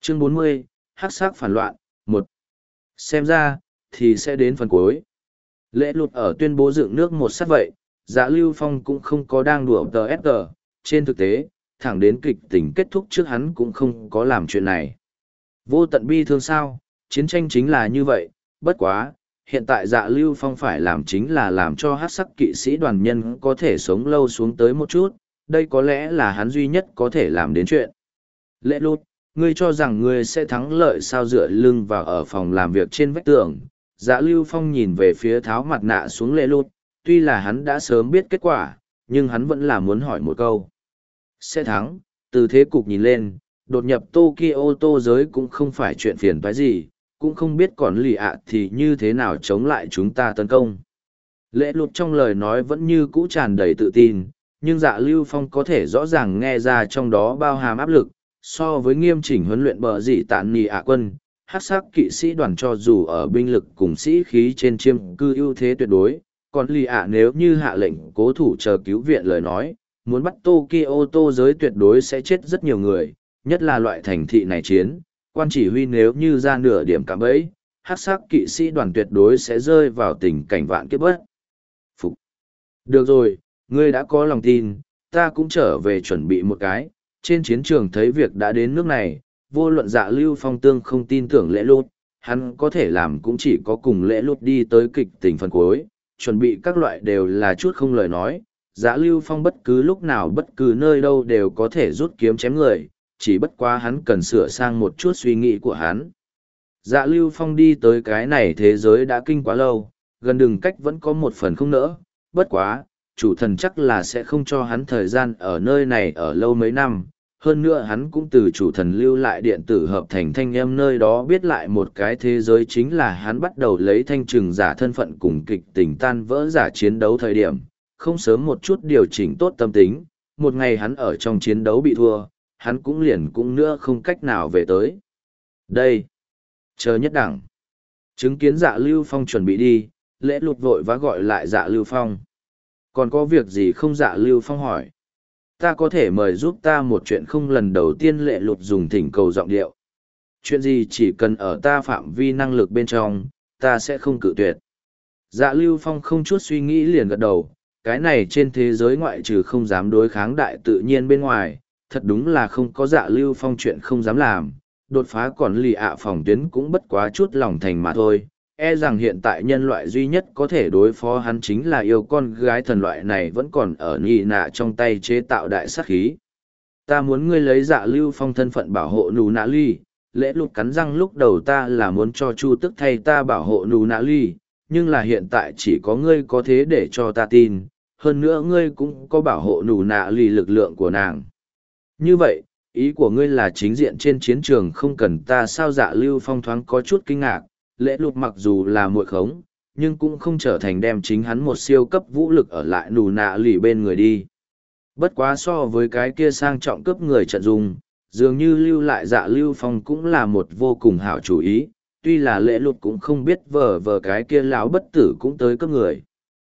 Chương 40, Hắc sắc phản loạn, 1. Xem ra, thì sẽ đến phần cuối. Lễ lụt ở tuyên bố dựng nước một sát vậy, Dạ Lưu Phong cũng không có đang đùa TSG, trên thực tế, thẳng đến kịch tình kết thúc trước hắn cũng không có làm chuyện này. Vô tận bi thương sao, chiến tranh chính là như vậy, bất quá, hiện tại Dạ Lưu Phong phải làm chính là làm cho Hắc sắc kỵ sĩ đoàn nhân có thể sống lâu xuống tới một chút, đây có lẽ là hắn duy nhất có thể làm đến chuyện. Lễ lụt, ngươi cho rằng ngươi sẽ thắng lợi sao? Dựa lưng vào ở phòng làm việc trên vách tường, Dạ Lưu Phong nhìn về phía tháo mặt nạ xuống lễ lụt, tuy là hắn đã sớm biết kết quả, nhưng hắn vẫn là muốn hỏi một câu. Sẽ thắng, từ thế cục nhìn lên, đột nhập Tokyo tô giới cũng không phải chuyện phiền toái gì, cũng không biết còn lì ạ thì như thế nào chống lại chúng ta tấn công. Lễ lụt trong lời nói vẫn như cũ tràn đầy tự tin, nhưng Dạ Lưu Phong có thể rõ ràng nghe ra trong đó bao hàm áp lực, so với nghiêm chỉnh huấn luyện bờ dị tạn nì ạ quân. Hắc sắc kỵ sĩ đoàn cho dù ở binh lực cùng sĩ khí trên chiêm cư ưu thế tuyệt đối, còn lì ạ nếu như hạ lệnh cố thủ chờ cứu viện lời nói, muốn bắt Tokyo tô giới tuyệt đối sẽ chết rất nhiều người, nhất là loại thành thị này chiến, quan chỉ huy nếu như ra nửa điểm cạm bẫy, hắc sắc kỵ sĩ đoàn tuyệt đối sẽ rơi vào tình cảnh vạn kiếp bất phục. Được rồi, ngươi đã có lòng tin, ta cũng trở về chuẩn bị một cái, trên chiến trường thấy việc đã đến nước này, vô luận Dạ Lưu Phong tương không tin tưởng lễ lụt, hắn có thể làm cũng chỉ có cùng lễ lụt đi tới kịch tình phần cuối, chuẩn bị các loại đều là chút không lời nói. Dạ Lưu Phong bất cứ lúc nào bất cứ nơi đâu đều có thể rút kiếm chém người, chỉ bất quá hắn cần sửa sang một chút suy nghĩ của hắn. Dạ Lưu Phong đi tới cái này thế giới đã kinh quá lâu, gần đường cách vẫn có một phần không nỡ, bất quá, chủ thần chắc là sẽ không cho hắn thời gian ở nơi này ở lâu mấy năm. Hơn nữa hắn cũng từ chủ thần lưu lại điện tử hợp thành thanh âm nơi đó biết lại một cái thế giới, chính là hắn bắt đầu lấy thanh trừng giả thân phận cùng kịch tình tan vỡ giả chiến đấu thời điểm, không sớm một chút điều chỉnh tốt tâm tính, một ngày hắn ở trong chiến đấu bị thua, hắn cũng liền cũng nữa không cách nào về tới. Đây, chờ nhất đẳng. Chứng kiến Dạ Lưu Phong chuẩn bị đi, lễ lụt vội vã gọi lại Dạ Lưu Phong. Còn có việc gì không? Dạ Lưu Phong hỏi. Ta có thể mời giúp ta một chuyện không? Lần đầu tiên lễ lụt dùng thỉnh cầu giọng điệu. Chuyện gì chỉ cần ở ta phạm vi năng lực bên trong, ta sẽ không cự tuyệt. Dạ Lưu Phong không chút suy nghĩ liền gật đầu, cái này trên thế giới ngoại trừ không dám đối kháng đại tự nhiên bên ngoài, thật đúng là không có Dạ Lưu Phong chuyện không dám làm, đột phá còn lì ạ phòng tuyến cũng bất quá chút lòng thành mà thôi. E rằng hiện tại nhân loại duy nhất có thể đối phó hắn chính là yêu con gái thần loại này vẫn còn ở nhị nạ trong tay chế tạo đại sát khí. Ta muốn ngươi lấy Dạ Lưu Phong thân phận bảo hộ nù nạ ly. Lễ lụt cắn răng, lúc đầu ta là muốn cho Chu Tức thay ta bảo hộ nù nạ ly, nhưng là hiện tại chỉ có ngươi có thế để cho ta tin, hơn nữa ngươi cũng có bảo hộ nù nạ ly lực lượng của nàng. Như vậy, ý của ngươi là chính diện trên chiến trường không cần ta sao? Dạ Lưu Phong thoáng có chút kinh ngạc. Lễ lụt mặc dù là muội khống, nhưng cũng không trở thành đem chính hắn một siêu cấp vũ lực ở lại nù nạ lì bên người đi. Bất quá so với cái kia sang trọng cướp người trận dùng, dường như lưu lại Dạ Lưu Phong cũng là một vô cùng hảo chủ ý, tuy là lễ lụt cũng không biết vờ cái kia lão bất tử cũng tới cướp người.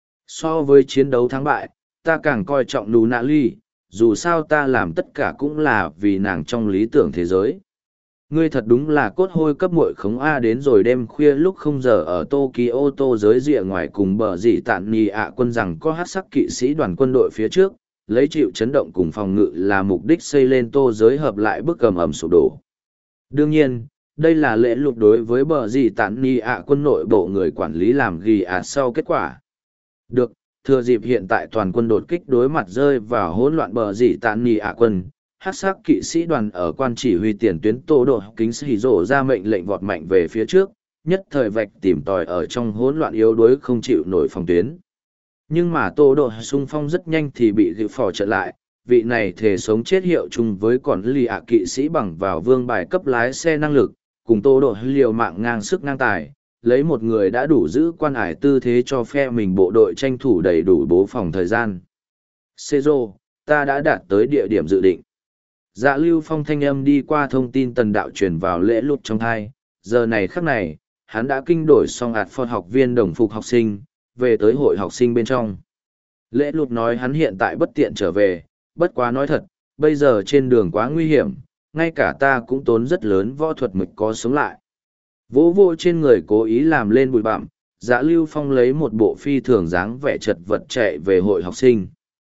So với chiến đấu thắng bại, ta càng coi trọng nù nạ lì, dù sao ta làm tất cả cũng là vì nàng trong lý tưởng thế giới. Ngươi thật đúng là cốt hôi cấp muội khống A. Đến rồi đêm khuya lúc 0 giờ ở Tokyo tô giới rìa ngoài cùng bờ dị tạn nì ạ quân rằng có hắc sắc kỵ sĩ đoàn quân đội phía trước, lấy chịu chấn động cùng phòng ngự là mục đích xây lên tô giới hợp lại bức cầm ẩm sụp đổ. Đương nhiên, đây là lễ lụt đối với bờ dị tạn nì ạ quân nội bộ người quản lý làm ghi sau kết quả. Được, thừa dịp hiện tại toàn quân đột kích đối mặt rơi vào hỗn loạn bờ dị tạn nì ạ quân. Hắc sắc kỵ sĩ đoàn ở quan chỉ huy tiền tuyến Tô Độ Kính Sĩ Rổ ra mệnh lệnh vọt mạnh về phía trước, nhất thời vạch tìm tòi ở trong hỗn loạn yếu đuối không chịu nổi phòng tuyến. Nhưng mà Tô Độ xung phong rất nhanh thì bị gịu phò trở lại, vị này thể sống chết hiệu chung với còn lì ạ kỵ sĩ bằng vào vương bài cấp lái xe năng lực, cùng Tô Độ liều mạng ngang sức ngang tài, lấy một người đã đủ giữ quan ải tư thế cho phe mình bộ đội tranh thủ đầy đủ bố phòng thời gian. Sezo, ta đã đạt tới địa điểm dự định. Dạ Lưu Phong thanh âm đi qua thông tin tần đạo truyền vào lễ lụt trong thai, giờ này khắc này, hắn đã kinh đổi xong ạt phật học viên đồng phục học sinh, về tới hội học sinh bên trong. Lễ lụt nói hắn hiện tại bất tiện trở về, bất quá nói thật, bây giờ trên đường quá nguy hiểm, ngay cả ta cũng tốn rất lớn võ thuật mới có sống lại. Vỗ vô trên người cố ý làm lên bụi bặm, Dạ Lưu Phong lấy một bộ phi thường dáng vẻ chật vật chạy về hội học sinh.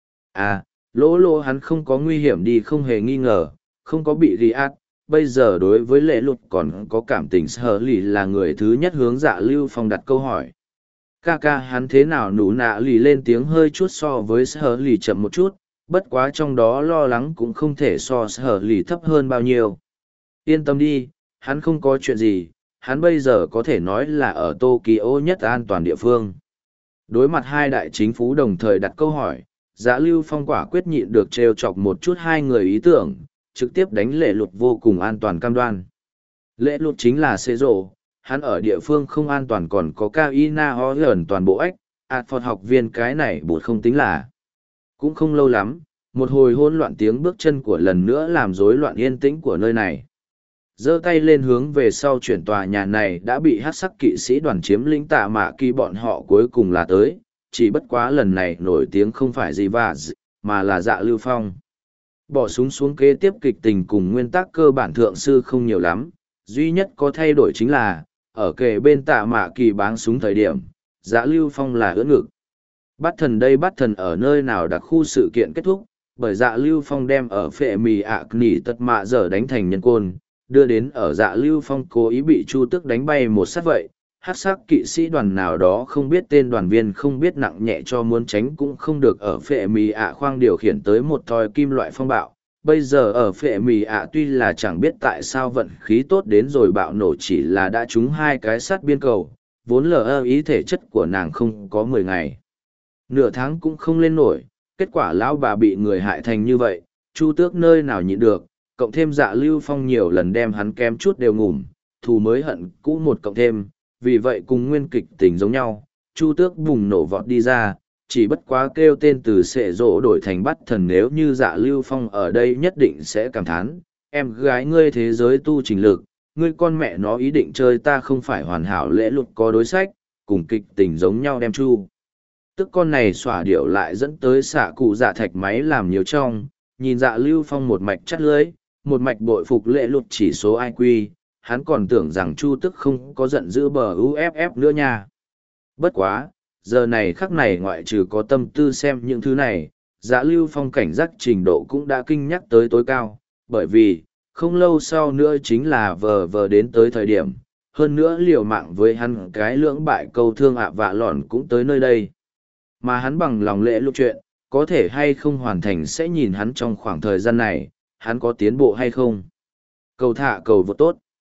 À, lỗ lỗ hắn không có nguy hiểm đi không hề nghi ngờ, không có bị ghi át. Bây giờ đối với Lệ Lụt còn có cảm tình Sở Lì là người thứ nhất hướng Dạ Lưu Phong đặt câu hỏi. Ca ca hắn thế nào nụ nạ lì lên tiếng hơi chút so với Sở Lì chậm một chút, bất quá trong đó lo lắng cũng không thể so Sở Lì thấp hơn bao nhiêu. Yên tâm đi, hắn không có chuyện gì, hắn bây giờ có thể nói là ở Tokyo nhất an toàn địa phương. Đối mặt hai đại chính phủ đồng thời đặt câu hỏi, Dạ Lưu Phong quả quyết nhịn được trêu chọc một chút hai người ý tưởng, trực tiếp đánh Lệ Lụt vô cùng an toàn cam đoan. Lệ Lụt chính là xê rộ, hắn ở địa phương không an toàn còn có Kaina ho gần toàn bộ ếch, Phật học viên cái này bụt không tính là. Cũng không lâu lắm, một hồi hỗn loạn tiếng bước chân của lần nữa làm rối loạn yên tĩnh của nơi này. Giơ tay lên hướng về sau chuyển tòa nhà này đã bị hát sắc kỵ sĩ đoàn chiếm lĩnh Tạ Mạ Kỳ bọn họ cuối cùng là tới, chỉ bất quá lần này nổi tiếng không phải gì mà là Dạ Lưu Phong. Bỏ súng xuống kế tiếp kịch tình cùng nguyên tắc cơ bản thượng sư không nhiều lắm, duy nhất có thay đổi chính là, ở kề bên Tạ Mạ Kỳ báng súng thời điểm, Dạ Lưu Phong là ưỡn ngực. Bắt thần đây bắt thần ở nơi nào đặc khu sự kiện kết thúc, bởi Dạ Lưu Phong đem ở phệ mì ạ nỉ tật mạ giờ đánh thành nhân côn, đưa đến ở Dạ Lưu Phong cố ý bị Chu Tước đánh bay một sát vậy. Hắc sắc kỵ sĩ đoàn nào đó không biết tên đoàn viên không biết nặng nhẹ cho muốn tránh cũng không được ở phệ mì ạ khoang điều khiển tới một thoi kim loại phong bạo. Bây giờ ở phệ mì ạ tuy là chẳng biết tại sao vận khí tốt đến rồi bạo nổ chỉ là đã trúng hai cái sắt biên cầu, vốn lờ ý thể chất của nàng không có 10 ngày. Nửa tháng cũng không lên nổi, kết quả lão bà bị người hại thành như vậy, Chu Tước nơi nào nhịn được, cộng thêm Dạ Lưu Phong nhiều lần đem hắn kém chút đều ngủm, thù mới hận cũ một cộng thêm, vì vậy cùng nguyên kịch tình giống nhau, Chu Tước bùng nổ vọt đi ra, chỉ bất quá kêu tên từ sệ rỗ đổi thành bắt thần nếu như Dạ Lưu Phong ở đây nhất định sẽ cảm thán, em gái ngươi thế giới tu trình lực, ngươi con mẹ nó ý định chơi ta không phải hoàn hảo Lễ Lụt có đối sách, cùng kịch tình giống nhau đem Chu. Tức con này xỏa điệu lại dẫn tới xạ cụ dạ thạch máy làm nhiều trong, nhìn Dạ Lưu Phong một mạch chắt lưới, một mạch bội phục Lễ Lụt chỉ số IQ, hắn còn tưởng rằng Chu Tức không có giận dữ bờ UFF nữa nha. Bất quá, giờ này khắc này ngoại trừ có tâm tư xem những thứ này, Dạ Lưu Phong cảnh giác trình độ cũng đã kinh nhắc tới tối cao, bởi vì, không lâu sau nữa chính là vờ đến tới thời điểm, hơn nữa liều mạng với hắn cái lưỡng bại câu thương vạ lòn cũng tới nơi đây. Mà hắn bằng lòng Lễ Lụt chuyện, có thể hay không hoàn thành sẽ nhìn hắn trong khoảng thời gian này, hắn có tiến bộ hay không. Cầu thả cầu vô tốt.